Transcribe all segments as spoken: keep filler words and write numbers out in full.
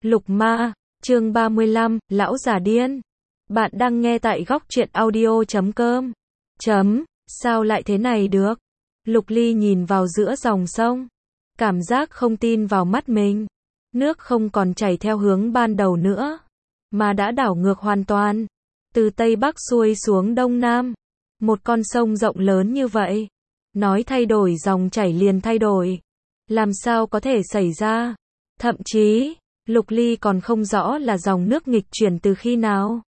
Lục Ma, chương ba mươi lăm, Lão già điên. Bạn đang nghe tại góc truyện audio chấm com. Chấm, sao lại thế này được? Lục Ly nhìn vào giữa dòng sông. Cảm giác không tin vào mắt mình. Nước không còn chảy theo hướng ban đầu nữa, mà đã đảo ngược hoàn toàn. Từ Tây Bắc xuôi xuống Đông Nam. Một con sông rộng lớn như vậy. Nói thay đổi dòng chảy liền thay đổi. Làm sao có thể xảy ra? Thậm chí, Lục Ly còn không rõ là dòng nước nghịch chuyển từ khi nào.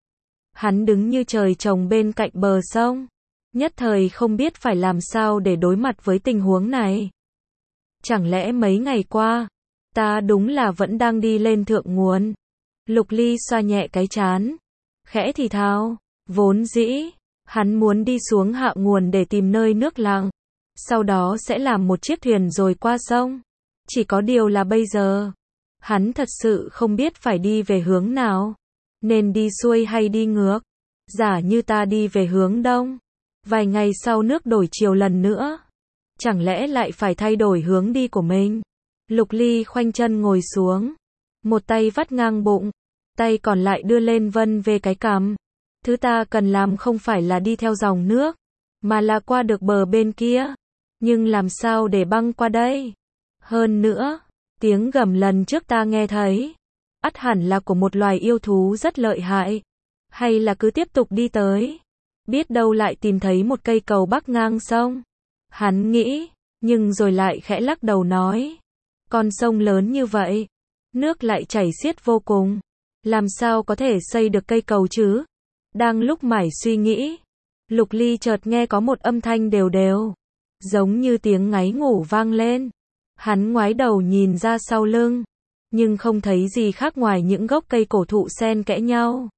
Hắn đứng như trời trồng bên cạnh bờ sông. Nhất thời không biết phải làm sao để đối mặt với tình huống này. Chẳng lẽ mấy ngày qua, ta đúng là vẫn đang đi lên thượng nguồn. Lục Ly xoa nhẹ cái trán. Khẽ thì thào, vốn dĩ, hắn muốn đi xuống hạ nguồn để tìm nơi nước lặng. Sau đó sẽ làm một chiếc thuyền rồi qua sông. Chỉ có điều là bây giờ, hắn thật sự không biết phải đi về hướng nào. Nên đi xuôi hay đi ngược. Giả như ta đi về hướng đông. Vài ngày sau nước đổi chiều lần nữa. Chẳng lẽ lại phải thay đổi hướng đi của mình? Lục Ly khoanh chân ngồi xuống. Một tay vắt ngang bụng. Tay còn lại đưa lên vân về cái cằm. Thứ ta cần làm không phải là đi theo dòng nước, mà là qua được bờ bên kia. Nhưng làm sao để băng qua đây? Hơn nữa, tiếng gầm lần trước ta nghe thấy, ắt hẳn là của một loài yêu thú rất lợi hại. Hay là cứ tiếp tục đi tới, biết đâu lại tìm thấy một cây cầu bắc ngang sông. Hắn nghĩ, nhưng rồi lại khẽ lắc đầu nói, con sông lớn như vậy, nước lại chảy xiết vô cùng, làm sao có thể xây được cây cầu chứ? Đang lúc mải suy nghĩ, Lục Ly chợt nghe có một âm thanh đều đều, giống như tiếng ngáy ngủ vang lên. Hắn ngoái đầu nhìn ra sau lưng, nhưng không thấy gì khác ngoài những gốc cây cổ thụ xen kẽ nhau.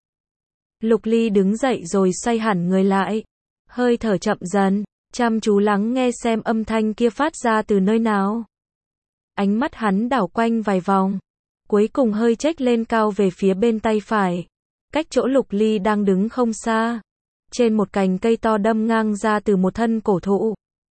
Lục Ly đứng dậy rồi xoay hẳn người lại, hơi thở chậm dần, chăm chú lắng nghe xem âm thanh kia phát ra từ nơi nào. Ánh mắt hắn đảo quanh vài vòng, cuối cùng hơi chếch lên cao về phía bên tay phải, cách chỗ Lục Ly đang đứng không xa. Trên một cành cây to đâm ngang ra từ một thân cổ thụ,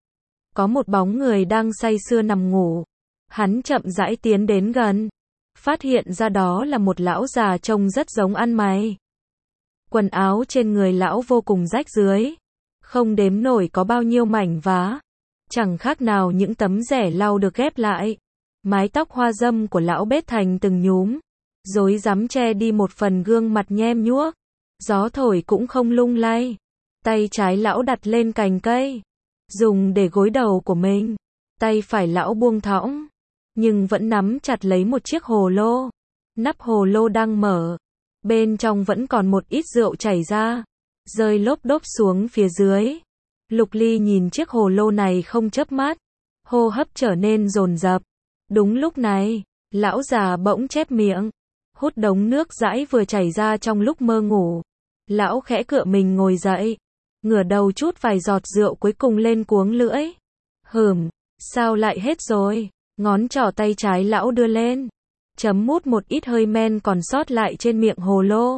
có một bóng người đang say sưa nằm ngủ. Hắn chậm rãi tiến đến gần, phát hiện ra đó là một lão già trông rất giống ăn mày. Quần áo trên người lão vô cùng rách rưới, không đếm nổi có bao nhiêu mảnh vá, chẳng khác nào những tấm rẻ lau được ghép lại. Mái tóc hoa râm của lão bết thành từng nhúm, rối rắm che đi một phần gương mặt nhem nhuốc. Gió thổi cũng không lung lay. Tay trái lão đặt lên cành cây, dùng để gối đầu của mình. Tay phải lão buông thõng, nhưng vẫn nắm chặt lấy một chiếc hồ lô. Nắp hồ lô đang mở, bên trong vẫn còn một ít rượu chảy ra, rơi lốp đốp xuống phía dưới. Lục Ly nhìn chiếc hồ lô này không chớp mắt, hô hấp trở nên dồn dập. Đúng lúc này, lão già bỗng chép miệng, hút đống nước dãi vừa chảy ra trong lúc mơ ngủ. Lão khẽ cựa mình ngồi dậy, ngửa đầu chút vài giọt rượu cuối cùng lên cuống lưỡi. Hừm, sao lại hết rồi? Ngón trỏ tay trái lão đưa lên, chấm mút một ít hơi men còn sót lại trên miệng hồ lô.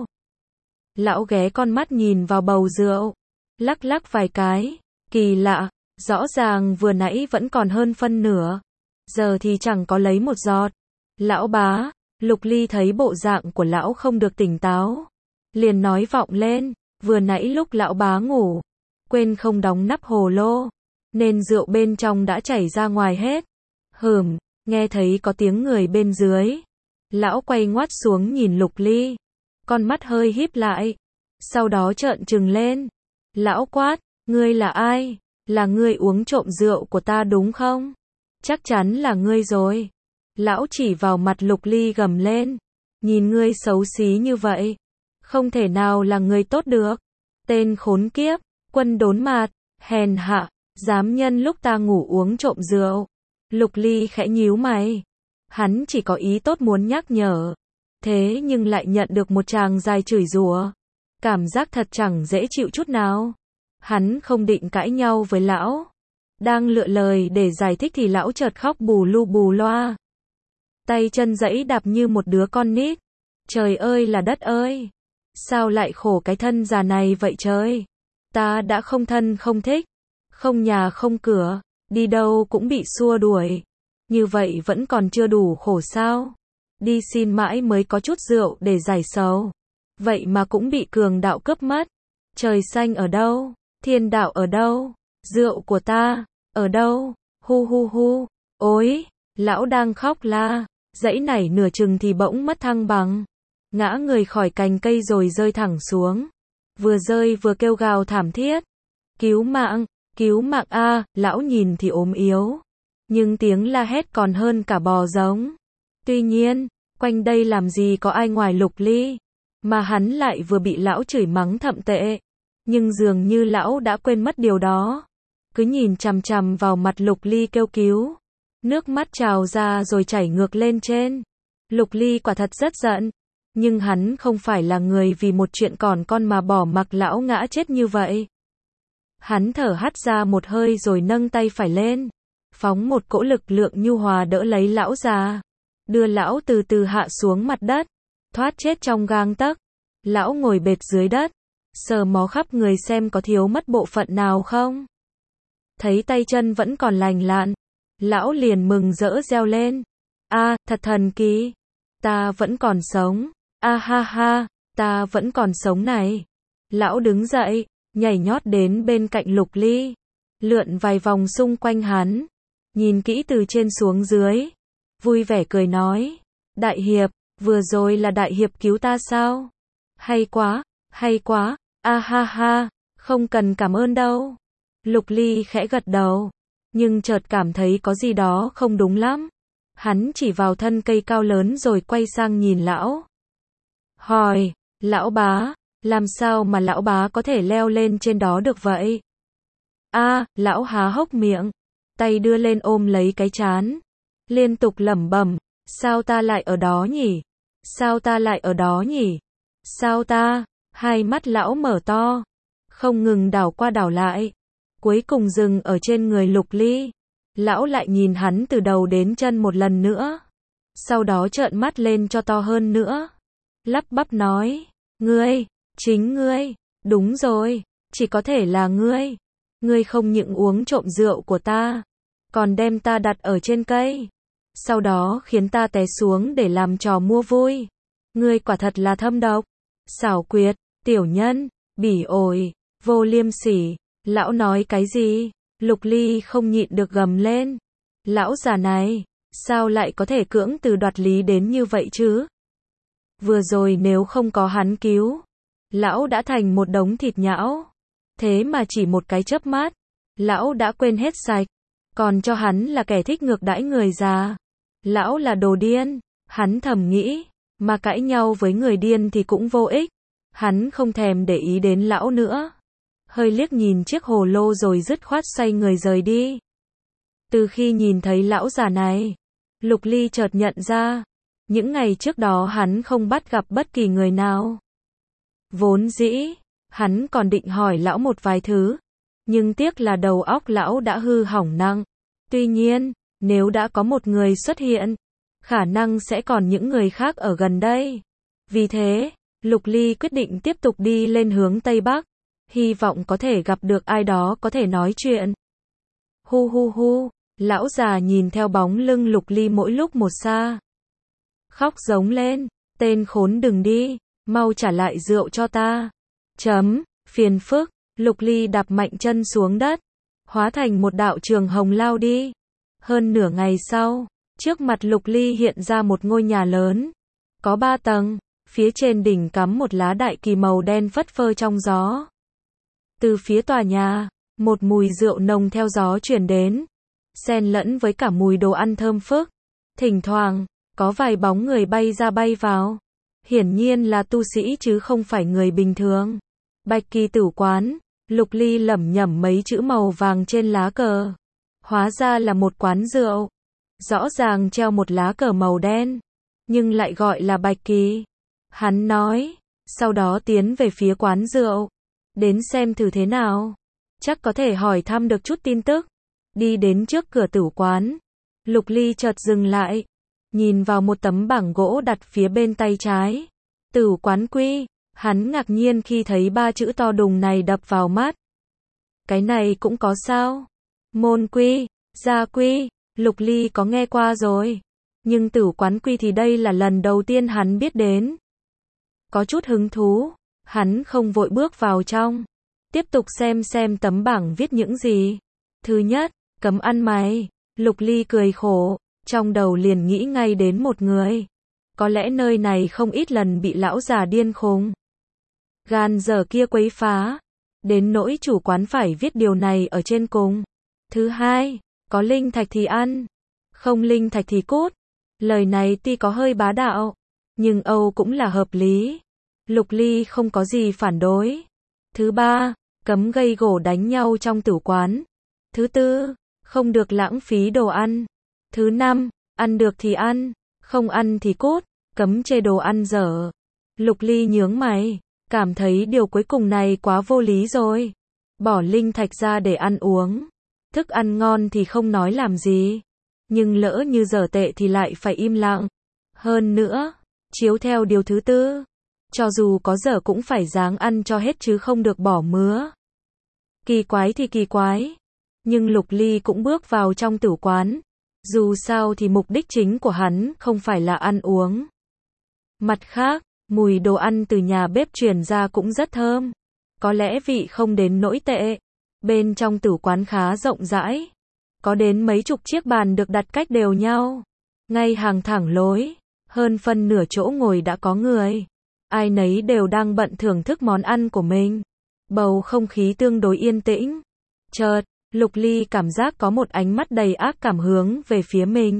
Lão ghé con mắt nhìn vào bầu rượu, lắc lắc vài cái. Kỳ lạ, rõ ràng vừa nãy vẫn còn hơn phân nửa, giờ thì chẳng có lấy một giọt. Lão bá, Lục Ly thấy bộ dạng của lão không được tỉnh táo, liền nói vọng lên, vừa nãy lúc lão bá ngủ, quên không đóng nắp hồ lô, nên rượu bên trong đã chảy ra ngoài hết. Hừm, nghe thấy có tiếng người bên dưới. Lão quay ngoắt xuống nhìn Lục Ly, con mắt hơi híp lại, sau đó trợn trừng lên. Lão quát, ngươi là ai? Là ngươi uống trộm rượu của ta đúng không? Chắc chắn là ngươi rồi. Lão chỉ vào mặt Lục Ly gầm lên, nhìn ngươi xấu xí như vậy, không thể nào là người tốt được. Tên khốn kiếp, quân đốn mạt, hèn hạ, dám nhân lúc ta ngủ uống trộm rượu. Lục Ly khẽ nhíu mày, hắn chỉ có ý tốt muốn nhắc nhở, thế nhưng lại nhận được một tràng dài chửi rủa. Cảm giác thật chẳng dễ chịu chút nào. Hắn không định cãi nhau với lão, đang lựa lời để giải thích thì lão chợt khóc bù lu bù loa, tay chân giãy đạp như một đứa con nít. Trời ơi là đất ơi, sao lại khổ cái thân già này vậy trời? Ta đã không thân không thích, không nhà không cửa, đi đâu cũng bị xua đuổi, như vậy vẫn còn chưa đủ khổ sao? đi xin mãi mới có chút rượu để giải sầu. Vậy mà cũng bị cường đạo cướp mất. Trời xanh ở đâu? Thiên đạo ở đâu? Rượu của ta, ở đâu? Hu hu hu, ôi, lão đang khóc la, dãy nảy nửa chừng thì bỗng mất thăng bằng. Ngã người khỏi cành cây rồi rơi thẳng xuống. Vừa rơi vừa kêu gào thảm thiết. Cứu mạng, cứu mạng a, lão nhìn thì ốm yếu. Nhưng tiếng la hét còn hơn cả bò giống. Tuy nhiên, quanh đây làm gì có ai ngoài Lục Ly. Mà hắn lại vừa bị lão chửi mắng thậm tệ. Nhưng dường như lão đã quên mất điều đó. Cứ nhìn chằm chằm vào mặt Lục Ly kêu cứu. Nước mắt trào ra rồi chảy ngược lên trên. Lục Ly quả thật rất giận. Nhưng hắn không phải là người vì một chuyện còn con mà bỏ mặc lão ngã chết như vậy. Hắn thở hắt ra một hơi rồi nâng tay phải lên. Phóng một cỗ lực lượng nhu hòa đỡ lấy lão già. Đưa lão từ từ hạ xuống mặt đất. Thoát chết trong gang tấc. Lão ngồi bệt dưới đất. Sờ mó khắp người xem có thiếu mất bộ phận nào không. Thấy tay chân vẫn còn lành lặn. Lão liền mừng rỡ reo lên. A, thật thần kỳ. Ta vẫn còn sống. A ha ha, ta vẫn còn sống này. Lão đứng dậy, nhảy nhót đến bên cạnh Lục Ly. Lượn vài vòng xung quanh hắn. Nhìn kỹ từ trên xuống dưới. Vui vẻ cười nói. Đại hiệp, vừa rồi là đại hiệp cứu ta sao? Hay quá, hay quá, a ha ha, không cần cảm ơn đâu. Lục Ly khẽ gật đầu. Nhưng chợt cảm thấy có gì đó không đúng lắm. Hắn chỉ vào thân cây cao lớn rồi quay sang nhìn lão. Hỏi, lão bá, làm sao mà lão bá có thể leo lên trên đó được vậy? A, lão há hốc miệng, tay đưa lên ôm lấy cái trán, liên tục lẩm bẩm, sao ta lại ở đó nhỉ? Sao ta lại ở đó nhỉ? Sao ta? Hai mắt lão mở to, không ngừng đảo qua đảo lại, cuối cùng dừng ở trên người Lục Ly. Lão lại nhìn hắn từ đầu đến chân một lần nữa, sau đó trợn mắt lên cho to hơn nữa. Lắp bắp nói, ngươi, chính ngươi, đúng rồi, chỉ có thể là ngươi. Ngươi không những uống trộm rượu của ta, còn đem ta đặt ở trên cây, sau đó khiến ta té xuống để làm trò mua vui. Ngươi quả thật là thâm độc, xảo quyệt, tiểu nhân, bỉ ổi, vô liêm sỉ. Lão nói cái gì? Lục Ly không nhịn được gầm lên. Lão già này, sao lại có thể cưỡng từ đoạt lý đến như vậy chứ? Vừa rồi nếu không có hắn cứu, lão đã thành một đống thịt nhão. Thế mà chỉ một cái chớp mắt, lão đã quên hết sạch, còn cho hắn là kẻ thích ngược đãi người già. Lão là đồ điên, hắn thầm nghĩ, mà cãi nhau với người điên thì cũng vô ích. Hắn không thèm để ý đến lão nữa. Hơi liếc nhìn chiếc hồ lô rồi dứt khoát xoay người rời đi. Từ khi nhìn thấy lão già này, Lục Ly chợt nhận ra, những ngày trước đó hắn không bắt gặp bất kỳ người nào. Vốn dĩ, hắn còn định hỏi lão một vài thứ, nhưng tiếc là đầu óc lão đã hư hỏng nặng. Tuy nhiên, nếu đã có một người xuất hiện, khả năng sẽ còn những người khác ở gần đây. Vì thế, Lục Ly quyết định tiếp tục đi lên hướng Tây Bắc, hy vọng có thể gặp được ai đó có thể nói chuyện. Hu hu hu, lão già nhìn theo bóng lưng Lục Ly mỗi lúc một xa. Khóc giống lên, tên khốn đừng đi, mau trả lại rượu cho ta. Chấm, phiền phức, Lục Ly đạp mạnh chân xuống đất, hóa thành một đạo trường hồng lao đi. Hơn nửa ngày sau, trước mặt Lục Ly hiện ra một ngôi nhà lớn, có ba tầng, phía trên đỉnh cắm một lá đại kỳ màu đen phất phơ trong gió. Từ phía tòa nhà, một mùi rượu nồng theo gió truyền đến, xen lẫn với cả mùi đồ ăn thơm phức. Thỉnh thoảng, có vài bóng người bay ra bay vào. Hiển nhiên là tu sĩ chứ không phải người bình thường. Bạch Kỳ Tử Quán, Lục Ly lẩm nhẩm mấy chữ màu vàng trên lá cờ. Hóa ra là một quán rượu. Rõ ràng treo một lá cờ màu đen, nhưng lại gọi là Bạch Kỳ. Hắn nói, sau đó tiến về phía quán rượu. Đến xem thử thế nào. Chắc có thể hỏi thăm được chút tin tức. Đi đến trước cửa tử quán. Lục Ly chợt dừng lại. Nhìn vào một tấm bảng gỗ đặt phía bên tay trái. Tử quán quy. Hắn ngạc nhiên khi thấy ba chữ to đùng này đập vào mắt. Cái này cũng có sao? Môn quy, gia quy, Lục Ly có nghe qua rồi. Nhưng Tử Quán Quy thì đây là lần đầu tiên hắn biết đến. Có chút hứng thú, hắn không vội bước vào trong. Tiếp tục xem xem tấm bảng viết những gì. Thứ nhất, cấm ăn mày. Lục Ly cười khổ, trong đầu liền nghĩ ngay đến một người. Có lẽ nơi này không ít lần bị lão già điên khùng gan dở kia quấy phá. Đến nỗi chủ quán phải viết điều này ở trên cùng. Thứ hai, có linh thạch thì ăn, không linh thạch thì cút. Lời này tuy có hơi bá đạo, nhưng Âu cũng là hợp lý. Lục Ly không có gì phản đối. Thứ ba, cấm gây gổ đánh nhau trong tử quán. Thứ tư, không được lãng phí đồ ăn. Thứ năm, ăn được thì ăn, không ăn thì cút, cấm chê đồ ăn dở. Lục Ly nhướng mày, cảm thấy điều cuối cùng này quá vô lý rồi. Bỏ linh thạch ra để ăn uống. Thức ăn ngon thì không nói làm gì. Nhưng lỡ như dở tệ thì lại phải im lặng. Hơn nữa, chiếu theo điều thứ tư, cho dù có dở cũng phải ráng ăn cho hết chứ không được bỏ mứa. Kỳ quái thì kỳ quái. Nhưng Lục Ly cũng bước vào trong tử quán. Dù sao thì mục đích chính của hắn không phải là ăn uống. Mặt khác, mùi đồ ăn từ nhà bếp truyền ra cũng rất thơm. Có lẽ vị không đến nỗi tệ. Bên trong tử quán khá rộng rãi. Có đến mấy chục chiếc bàn được đặt cách đều nhau. Ngay hàng thẳng lối. Hơn phân nửa chỗ ngồi đã có người. Ai nấy đều đang bận thưởng thức món ăn của mình. Bầu không khí tương đối yên tĩnh. Chợt, Lục Ly cảm giác có một ánh mắt đầy ác cảm hướng về phía mình.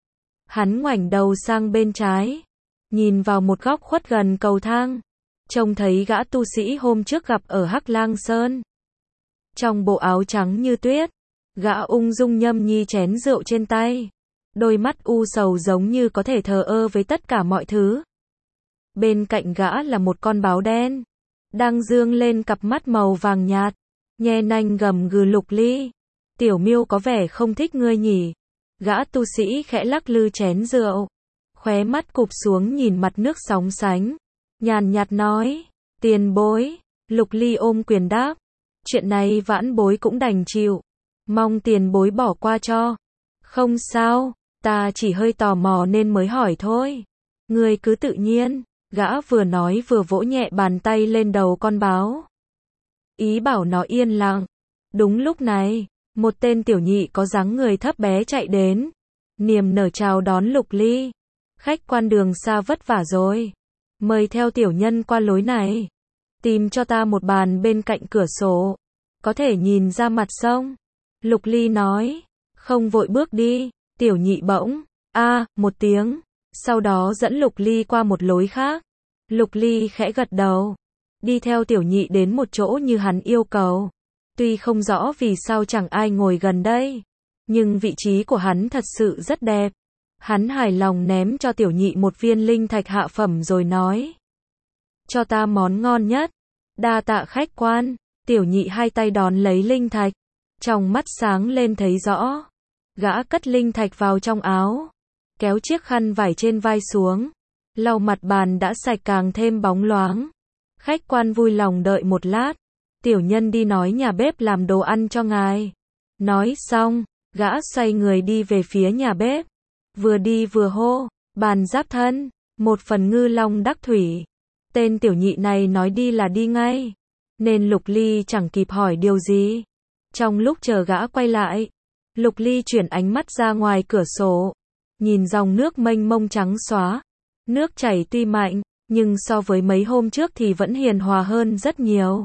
Hắn ngoảnh đầu sang bên trái. Nhìn vào một góc khuất gần cầu thang. Trông thấy gã tu sĩ hôm trước gặp ở Hắc Lang Sơn. Trong bộ áo trắng như tuyết. Gã ung dung nhâm nhi chén rượu trên tay. Đôi mắt u sầu giống như có thể thờ ơ với tất cả mọi thứ. Bên cạnh gã là một con báo đen. Đang dương lên cặp mắt màu vàng nhạt. Nhe nanh gầm gừ Lục Ly. Tiểu Miêu có vẻ không thích ngươi nhỉ. Gã tu sĩ khẽ lắc lư chén rượu. Khóe mắt cụp xuống nhìn mặt nước sóng sánh. Nhàn nhạt nói. Tiền bối. Lục Ly ôm quyền đáp. Chuyện này vãn bối cũng đành chịu. Mong tiền bối bỏ qua cho. Không sao. Ta chỉ hơi tò mò nên mới hỏi thôi. Ngươi cứ tự nhiên. Gã vừa nói vừa vỗ nhẹ bàn tay lên đầu con báo. Ý bảo nó yên lặng. Đúng lúc này, một tên tiểu nhị có dáng người thấp bé chạy đến. Niềm nở chào đón Lục Ly. Khách quan đường xa vất vả rồi. Mời theo tiểu nhân qua lối này. Tìm cho ta một bàn bên cạnh cửa sổ. Có thể nhìn ra mặt sông. Lục Ly nói. Không vội bước đi. Tiểu nhị bỗng. A, một tiếng. Sau đó dẫn Lục Ly qua một lối khác. Lục Ly khẽ gật đầu. Đi theo tiểu nhị đến một chỗ như hắn yêu cầu. Tuy không rõ vì sao chẳng ai ngồi gần đây. Nhưng vị trí của hắn thật sự rất đẹp. Hắn hài lòng ném cho tiểu nhị một viên linh thạch hạ phẩm rồi nói. Cho ta món ngon nhất. Đa tạ khách quan. Tiểu nhị hai tay đón lấy linh thạch. Trong mắt sáng lên thấy rõ. Gã cất linh thạch vào trong áo. Kéo chiếc khăn vải trên vai xuống. Lau mặt bàn đã sạch càng thêm bóng loáng. Khách quan vui lòng đợi một lát. Tiểu nhân đi nói nhà bếp làm đồ ăn cho ngài. Nói xong, gã xoay người đi về phía nhà bếp. Vừa đi vừa hô, bàn giáp thân, một phần ngư long đắc thủy. Tên tiểu nhị này nói đi là đi ngay. Nên Lục Ly chẳng kịp hỏi điều gì. Trong lúc chờ gã quay lại, Lục Ly chuyển ánh mắt ra ngoài cửa sổ. Nhìn dòng nước mênh mông trắng xóa. Nước chảy tuy mạnh, nhưng so với mấy hôm trước thì vẫn hiền hòa hơn rất nhiều.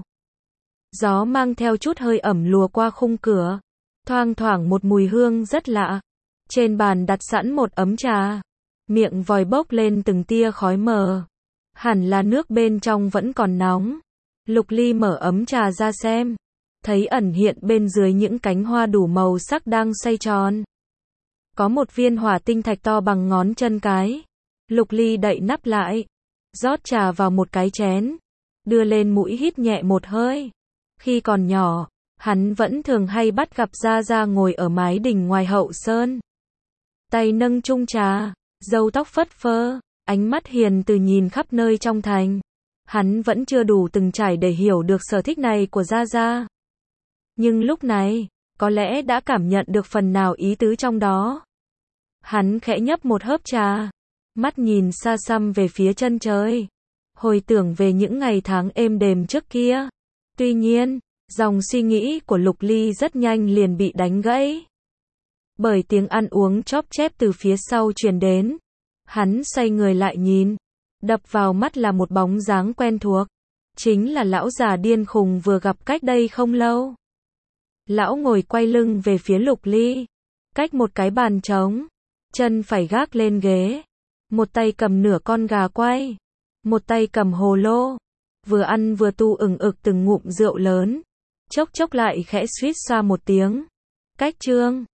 Gió mang theo chút hơi ẩm lùa qua khung cửa. Thoang thoảng một mùi hương rất lạ. Trên bàn đặt sẵn một ấm trà. Miệng vòi bốc lên từng tia khói mờ. Hẳn là nước bên trong vẫn còn nóng. Lục Ly mở ấm trà ra xem. Thấy ẩn hiện bên dưới những cánh hoa đủ màu sắc đang xoay tròn. Có một viên hỏa tinh thạch to bằng ngón chân cái. Lục Ly đậy nắp lại. Rót trà vào một cái chén. Đưa lên mũi hít nhẹ một hơi. Khi còn nhỏ, hắn vẫn thường hay bắt gặp Gia Gia ngồi ở mái đình ngoài hậu sơn. Tay nâng chung trà, râu tóc phất phơ, ánh mắt hiền từ nhìn khắp nơi trong thành. Hắn vẫn chưa đủ từng trải để hiểu được sở thích này của Gia Gia. Nhưng lúc này, có lẽ đã cảm nhận được phần nào ý tứ trong đó. Hắn khẽ nhấp một hớp trà, mắt nhìn xa xăm về phía chân trời, hồi tưởng về những ngày tháng êm đềm trước kia. Tuy nhiên, dòng suy nghĩ của Lục Ly rất nhanh liền bị đánh gãy. Bởi tiếng ăn uống chóp chép từ phía sau truyền đến. Hắn xoay người lại nhìn, đập vào mắt là một bóng dáng quen thuộc. Chính là lão già điên khùng vừa gặp cách đây không lâu. Lão ngồi quay lưng về phía Lục Ly, cách một cái bàn trống, chân phải gác lên ghế, một tay cầm nửa con gà quay, một tay cầm hồ lô, vừa ăn vừa tu ừng ực từng ngụm rượu lớn, chốc chốc lại khẽ suýt xoa một tiếng. Cách trương